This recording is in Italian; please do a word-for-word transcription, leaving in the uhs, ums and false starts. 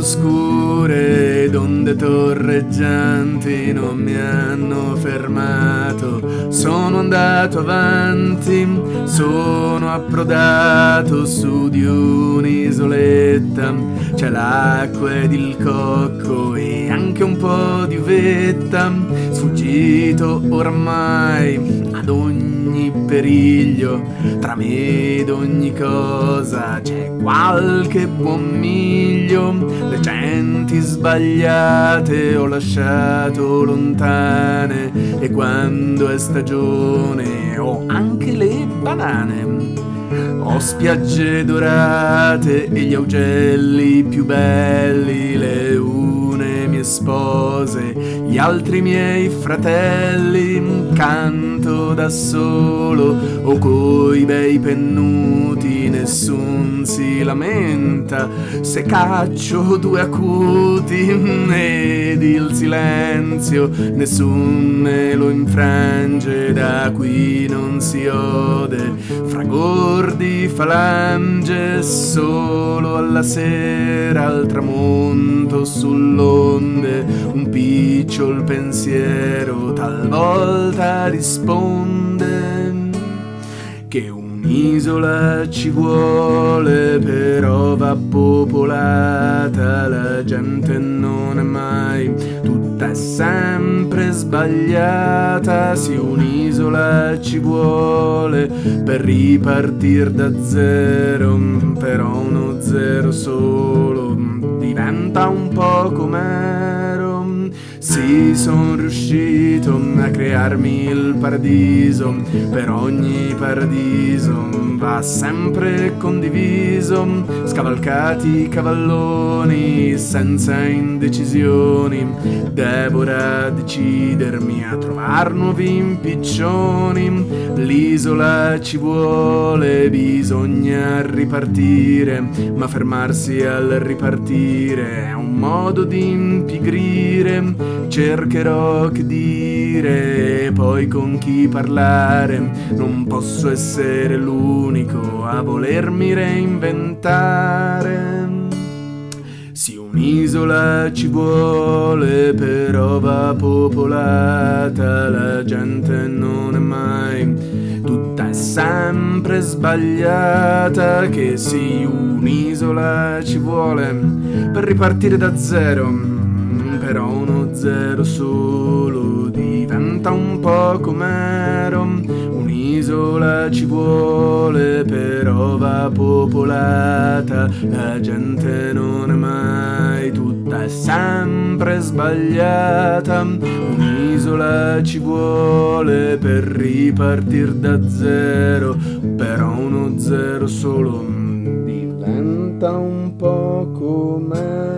oscure ed onde torreggianti non mi hanno fermato. Sono andato avanti, sono approdato su di un'isoletta. C'è l'acqua ed il cocco e anche un po' di uvetta. Sfuggito ormai ad ogni periglio, tra me ed ogni cosa c'è qualche buon miglio. Le genti sbagliate ho lasciato lontane, e quando è stagione ho anche le banane. Ho spiagge dorate e gli augelli più belli, le une mie spose, gli altri miei fratelli. Canto da solo o coi bei pennuti, nessun si lamenta se caccio due acuti, ed il silenzio nessun me lo infrange. Da qui non si ode fragor di falange, solo alla sera al tramonto sull'onde un picciol pensiero talvolta risponde che un'isola ci vuole, però va popolata. La gente non è mai tutta, è sempre sbagliata. Sì, un'isola ci vuole per ripartir da zero, però uno zero solo diventa un po' com'ero. Sì, son riuscito a crearmi il paradiso, per ogni paradiso va sempre condiviso. Scavalcati i cavalloni senza indecisioni, devo ora decidermi a trovar nuovi impiccioni. L'isola ci vuole, bisogna ripartire, ma fermarsi al ripartire è un modo di impigrire. Cercherò che dire, poi con chi parlare. Non posso essere l'unico a volermi reinventare. Sì, un'isola ci vuole, però va popolata. La gente non è mai tutta, è sempre sbagliata. Che sì, un'isola ci vuole per ripartire da zero, però uno zero solo diventa un po' com'ero. Un'isola ci vuole, però va popolata. La gente non è mai tutta, è sempre sbagliata. Un'isola ci vuole per ripartir da zero, però uno zero solo diventa un po' com'ero.